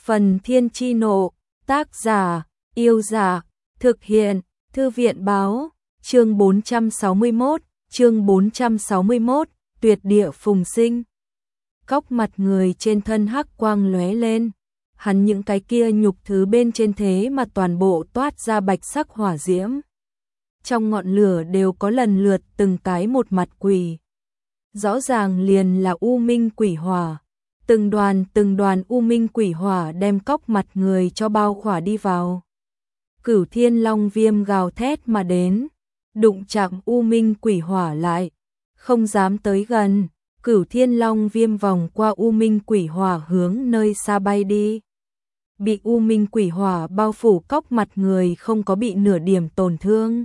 Phần Thiên Chi Nộ, tác giả, Yêu Giả, thực hiện, Thư viện Báo, chương 461, tuyệt địa phùng sinh. Cóc mặt người trên thân hắc quang lóe lên, hắn những cái kia nhục thứ bên trên thế mà toàn bộ toát ra bạch sắc hỏa diễm. Trong ngọn lửa đều có lần lượt từng cái một mặt quỷ. Rõ ràng liền là u minh quỷ hỏa. Từng đoàn u minh quỷ hỏa đem cóc mặt người cho bao khỏa đi vào. Cửu Thiên Long Viêm gào thét mà đến, đụng chạm u minh quỷ hỏa lại, không dám tới gần. Cửu Thiên Long Viêm vòng qua u minh quỷ hỏa hướng nơi xa bay đi. Bị u minh quỷ hỏa bao phủ cóc mặt người không có bị nửa điểm tổn thương.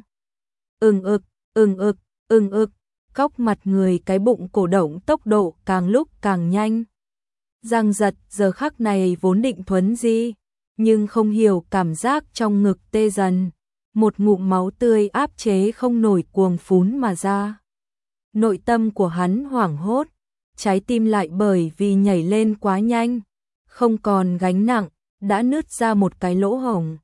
Ưng ực, cóc mặt người cái bụng cổ động tốc độ càng lúc càng nhanh. Giang Giật giờ khắc này vốn định thuấn di, nhưng không hiểu cảm giác trong ngực tê dần, một ngụm máu tươi áp chế không nổi cuồng phún mà ra. Nội tâm của hắn hoảng hốt, trái tim lại bởi vì nhảy lên quá nhanh, không còn gánh nặng, đã nứt ra một cái lỗ hổng.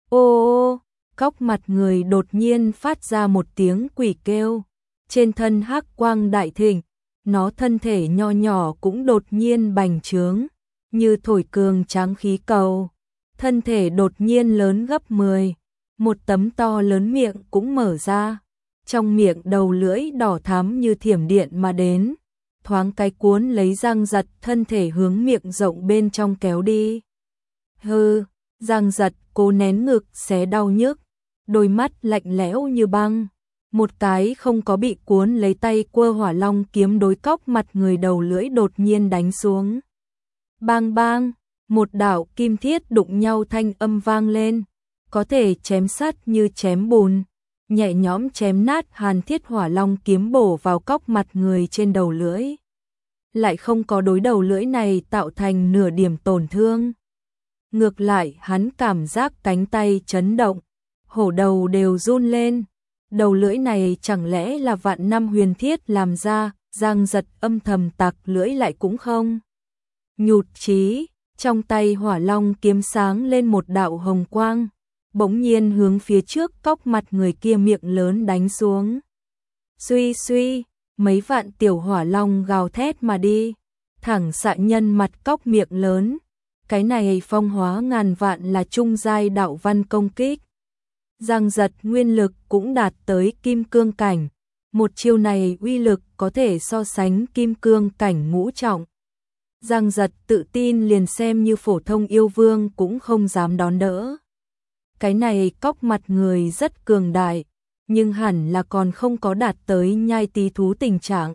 Ô, cóc mặt người đột nhiên phát ra một tiếng quỷ kêu, trên thân hắc quang đại thịnh. Nó thân thể nho nhỏ cũng đột nhiên bành trướng, như thổi cường tráng khí cầu. Thân thể đột nhiên lớn gấp 10, một tấm to lớn miệng cũng mở ra. Trong miệng đầu lưỡi đỏ thắm như thiểm điện mà đến, thoáng cái cuốn lấy Giang Giật thân thể hướng miệng rộng bên trong kéo đi. Hừ, Giang Giật cố nén ngực xé đau nhức, đôi mắt lạnh lẽo như băng. Một cái không có bị cuốn lấy tay quơ hỏa long kiếm đối cóc mặt người đầu lưỡi đột nhiên đánh xuống. Bang bang, một đạo kim thiết đụng nhau thanh âm vang lên, có thể chém sắt như chém bùn, nhẹ nhõm chém nát hàn thiết hỏa long kiếm bổ vào cóc mặt người trên đầu lưỡi. Lại không có đối đầu lưỡi này tạo thành nửa điểm tổn thương. Ngược lại hắn cảm giác cánh tay chấn động, hổ đầu đều run lên. Đầu lưỡi này chẳng lẽ là vạn năm huyền thiết làm ra. Giang Giật âm thầm tặc lưỡi lại cũng không nhụt chí, trong tay hỏa long kiếm sáng lên một đạo hồng quang, bỗng nhiên hướng phía trước cóc mặt người kia miệng lớn đánh xuống. Suy suy, mấy vạn tiểu hỏa long gào thét mà đi, thẳng xạ nhân mặt cóc miệng lớn. Cái này phong hóa ngàn vạn là trung giai đạo văn công kích. Giang Giật nguyên lực cũng đạt tới kim cương cảnh, một chiêu này uy lực có thể so sánh kim cương cảnh ngũ trọng. Giang Giật tự tin liền xem như phổ thông yêu vương cũng không dám đón đỡ. Cái này cóc mặt người rất cường đại, nhưng hẳn là còn không có đạt tới nhai tí thú tình trạng.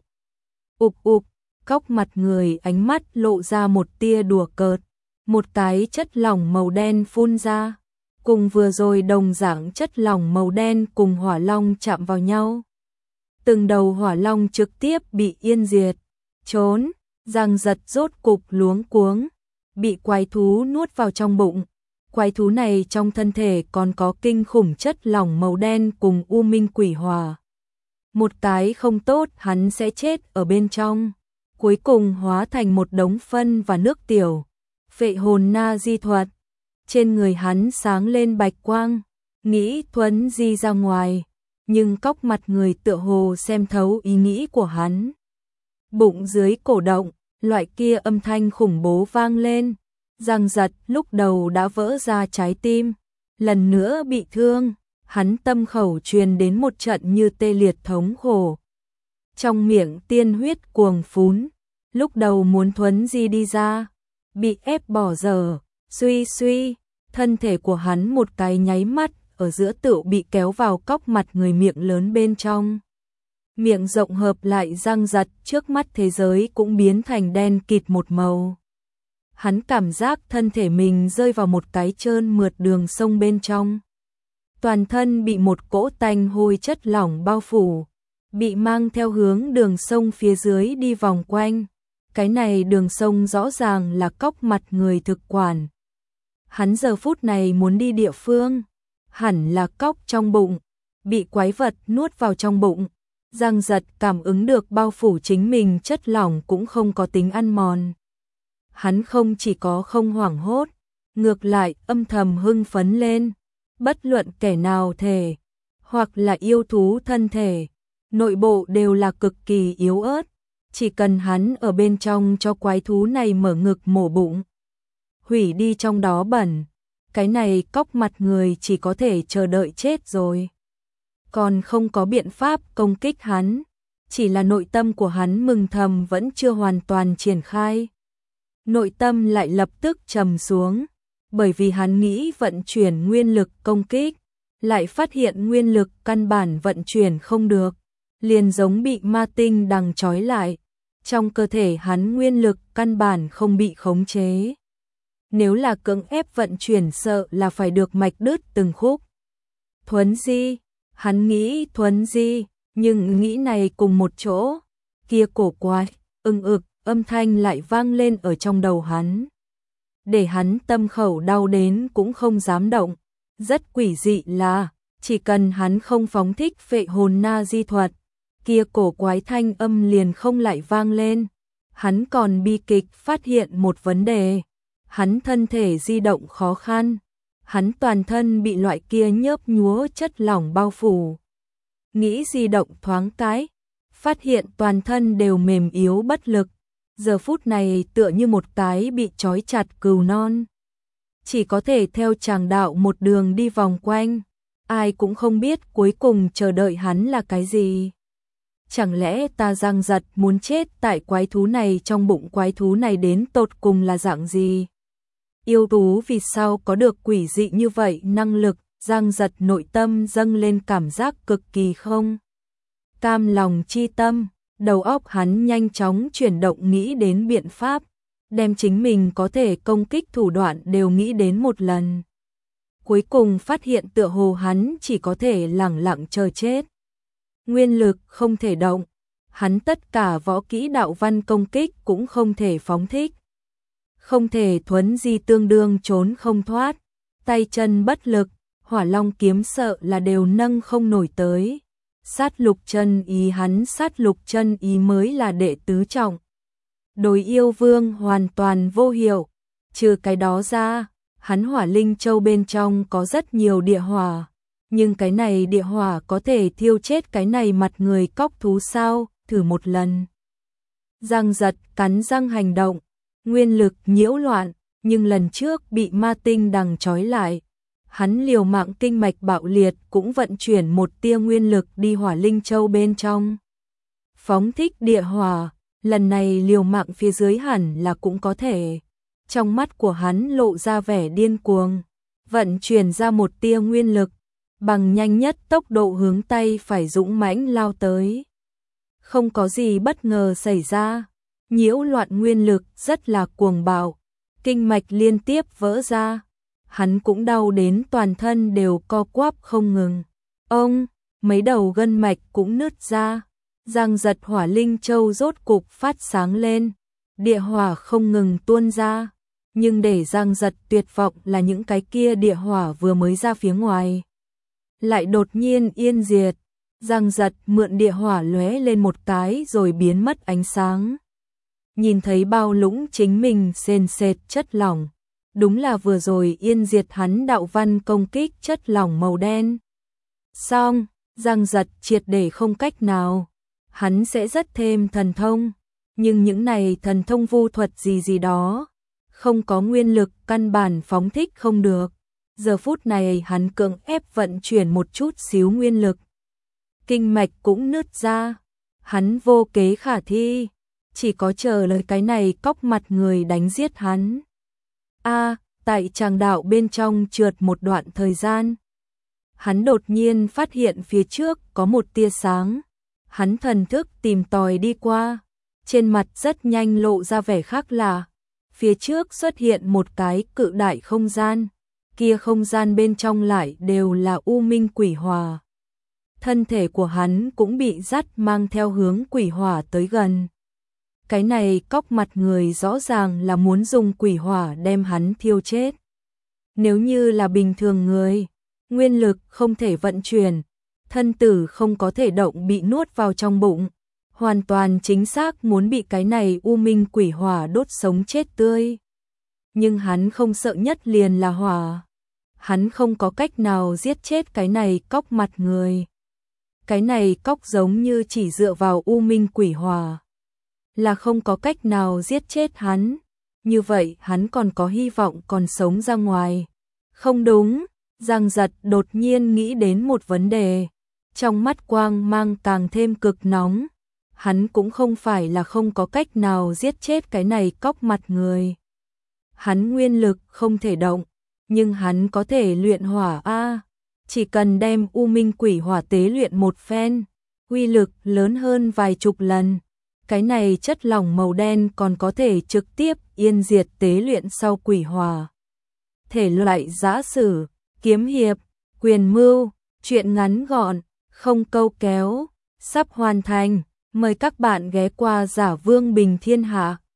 Cóc mặt người ánh mắt lộ ra một tia đùa cợt, một cái chất lỏng màu đen phun ra. Cùng vừa rồi đồng dạng chất lỏng màu đen cùng hỏa long chạm vào nhau. Từng đầu hỏa long trực tiếp bị yên diệt. Trốn, Giang Giật rốt cục luống cuống, bị quái thú nuốt vào trong bụng. Quái thú này trong thân thể còn có kinh khủng chất lỏng màu đen cùng u minh quỷ hỏa. Một cái không tốt hắn sẽ chết ở bên trong, cuối cùng hóa thành một đống phân và nước tiểu. Phệ hồn na di thuật. Trên người hắn sáng lên bạch quang, nghĩ thuấn di ra ngoài, nhưng cóc mặt người tựa hồ xem thấu ý nghĩ của hắn. Bụng dưới cổ động, loại kia âm thanh khủng bố vang lên. Giang Giật lúc đầu đã vỡ ra trái tim, lần nữa bị thương, hắn tâm khẩu truyền đến một trận như tê liệt thống khổ. Trong miệng tiên huyết cuồng phún, lúc đầu muốn thuấn di đi ra, bị ép bỏ dở. Suy suy, thân thể của hắn một cái nháy mắt ở giữa tựu bị kéo vào cóc mặt người miệng lớn bên trong. Miệng rộng hợp lại Giang Giật, trước mắt thế giới cũng biến thành đen kịt một màu. Hắn cảm giác thân thể mình rơi vào một cái trơn mượt đường sông bên trong. Toàn thân bị một cỗ tanh hôi chất lỏng bao phủ, bị mang theo hướng đường sông phía dưới đi vòng quanh. Cái này đường sông rõ ràng là cóc mặt người thực quản. Hắn giờ phút này muốn đi địa phương, hẳn là cóc trong bụng, bị quái vật nuốt vào trong bụng. Giang Giật cảm ứng được bao phủ chính mình chất lỏng cũng không có tính ăn mòn. Hắn không chỉ có không hoảng hốt, ngược lại âm thầm hưng phấn lên. Bất luận kẻ nào thể, hoặc là yêu thú thân thể, nội bộ đều là cực kỳ yếu ớt. Chỉ cần hắn ở bên trong cho quái thú này mở ngực mổ bụng, hủy đi trong đó bẩn, cái này cóc mặt người chỉ có thể chờ đợi chết rồi. Còn không có biện pháp công kích hắn, chỉ là nội tâm của hắn mừng thầm vẫn chưa hoàn toàn triển khai. Nội tâm lại lập tức trầm xuống, bởi vì hắn nghĩ vận chuyển nguyên lực công kích, lại phát hiện nguyên lực căn bản vận chuyển không được, liền giống bị ma tinh đằng trói lại. Trong cơ thể hắn nguyên lực căn bản không bị khống chế. Nếu là cưỡng ép vận chuyển sợ là phải được mạch đứt từng khúc. Thuấn di, hắn nghĩ thuấn di, nhưng nghĩ này cùng một chỗ, kia cổ quái, ực, âm thanh lại vang lên ở trong đầu hắn. Để hắn tâm khẩu đau đến cũng không dám động. Rất quỷ dị là, chỉ cần hắn không phóng thích phệ hồn na di thuật, kia cổ quái thanh âm liền không lại vang lên. Hắn còn bi kịch phát hiện một vấn đề. Hắn thân thể di động khó khăn. Hắn toàn thân bị loại kia nhớp nhúa chất lỏng bao phủ. Nghĩ di động thoáng cái, phát hiện toàn thân đều mềm yếu bất lực. Giờ phút này tựa như một cái bị trói chặt cừu non. Chỉ có thể theo tràng đạo một đường đi vòng quanh. Ai cũng không biết cuối cùng chờ đợi hắn là cái gì. Chẳng lẽ ta Giang Giật muốn chết tại quái thú này, trong bụng quái thú này đến tột cùng là dạng gì? Yêu thú vì sao có được quỷ dị như vậy năng lực? Giang Giật nội tâm dâng lên cảm giác cực kỳ không cam lòng chi tâm, đầu óc hắn nhanh chóng chuyển động nghĩ đến biện pháp, đem chính mình có thể công kích thủ đoạn đều nghĩ đến một lần. Cuối cùng phát hiện tựa hồ hắn chỉ có thể lẳng lặng chờ chết. Nguyên lực không thể động, hắn tất cả võ kỹ đạo văn công kích cũng không thể phóng thích. Không thể thuấn di tương đương trốn không thoát, tay chân bất lực, Hỏa Long kiếm sợ là đều nâng không nổi tới. Sát lục chân ý, hắn sát lục chân ý mới là đệ tứ trọng. Đối yêu vương hoàn toàn vô hiệu, trừ cái đó ra, hắn Hỏa Linh Châu bên trong có rất nhiều địa hỏa, nhưng cái này địa hỏa có thể thiêu chết cái này mặt người cóc thú sao? Thử một lần. Giang Giật cắn răng hành động, nguyên lực nhiễu loạn, nhưng lần trước bị ma tinh đằng trói lại. Hắn liều mạng kinh mạch bạo liệt cũng vận chuyển một tia nguyên lực đi Hỏa Linh Châu bên trong. Phóng thích địa hỏa, lần này liều mạng phía dưới hẳn là cũng có thể. Trong mắt của hắn lộ ra vẻ điên cuồng, vận chuyển ra một tia nguyên lực, bằng nhanh nhất tốc độ hướng tay phải dũng mãnh lao tới. Không có gì bất ngờ xảy ra, nhiễu loạn nguyên lực rất là cuồng bạo, kinh mạch liên tiếp vỡ ra. Hắn cũng đau đến toàn thân đều co quắp không ngừng. Ông, mấy đầu gân mạch cũng nứt ra. Giang Giật Hỏa Linh Châu rốt cục phát sáng lên, địa hỏa không ngừng tuôn ra. Nhưng để Giang Giật tuyệt vọng là những cái kia địa hỏa vừa mới ra phía ngoài, lại đột nhiên yên diệt. Giang Giật mượn địa hỏa lóe lên một cái rồi biến mất ánh sáng. Nhìn thấy bao lũng chính mình sền sệt chất lỏng. Đúng là vừa rồi yên diệt hắn đạo văn công kích chất lỏng màu đen. Xong, Giang Giật triệt để không cách nào. Hắn sẽ rất thêm thần thông, nhưng những này thần thông vu thuật gì đó, không có nguyên lực căn bản phóng thích không được. Giờ phút này hắn cưỡng ép vận chuyển một chút xíu nguyên lực. Kinh mạch cũng nứt ra, hắn vô kế khả thi, chỉ có chờ lời cái này cóc mặt người đánh giết hắn. Tại tràng đạo bên trong trượt một đoạn thời gian, hắn đột nhiên phát hiện phía trước có một tia sáng. Hắn thần thức tìm tòi đi qua, trên mặt rất nhanh lộ ra vẻ khác lạ. Phía trước xuất hiện một cái cự đại không gian, kia không gian bên trong lại đều là u minh quỷ hỏa. Thân thể của hắn cũng bị dắt mang theo hướng quỷ hỏa tới gần. Cái này cóc mặt người rõ ràng là muốn dùng quỷ hỏa đem hắn thiêu chết. Nếu như là bình thường người, nguyên lực không thể vận chuyển, thân tử không có thể động bị nuốt vào trong bụng, hoàn toàn chính xác muốn bị cái này u minh quỷ hỏa đốt sống chết tươi. nhưng hắn không sợ nhất liền là hỏa. Hắn không có cách nào giết chết cái này cóc mặt người. Cái này cóc giống như chỉ dựa vào u minh quỷ hỏa là không có cách nào giết chết hắn. Như vậy hắn còn có hy vọng còn sống ra ngoài. Không đúng, Giang Giật đột nhiên nghĩ đến một vấn đề. Trong mắt quang mang càng thêm cực nóng. Hắn cũng không phải là không có cách nào giết chết cái này cóc mặt người. Hắn nguyên lực không thể động, nhưng hắn có thể luyện hỏa a. Chỉ cần đem u minh quỷ hỏa tế luyện một phen, uy lực lớn hơn vài chục lần. Cái này chất lỏng màu đen còn có thể trực tiếp yên diệt tế luyện sau quỷ hỏa. Thể loại giã sử, kiếm hiệp, quyền mưu, truyện ngắn gọn, không câu kéo, sắp hoàn thành. Mời các bạn ghé qua Giả Vương Bình Thiên Hạ.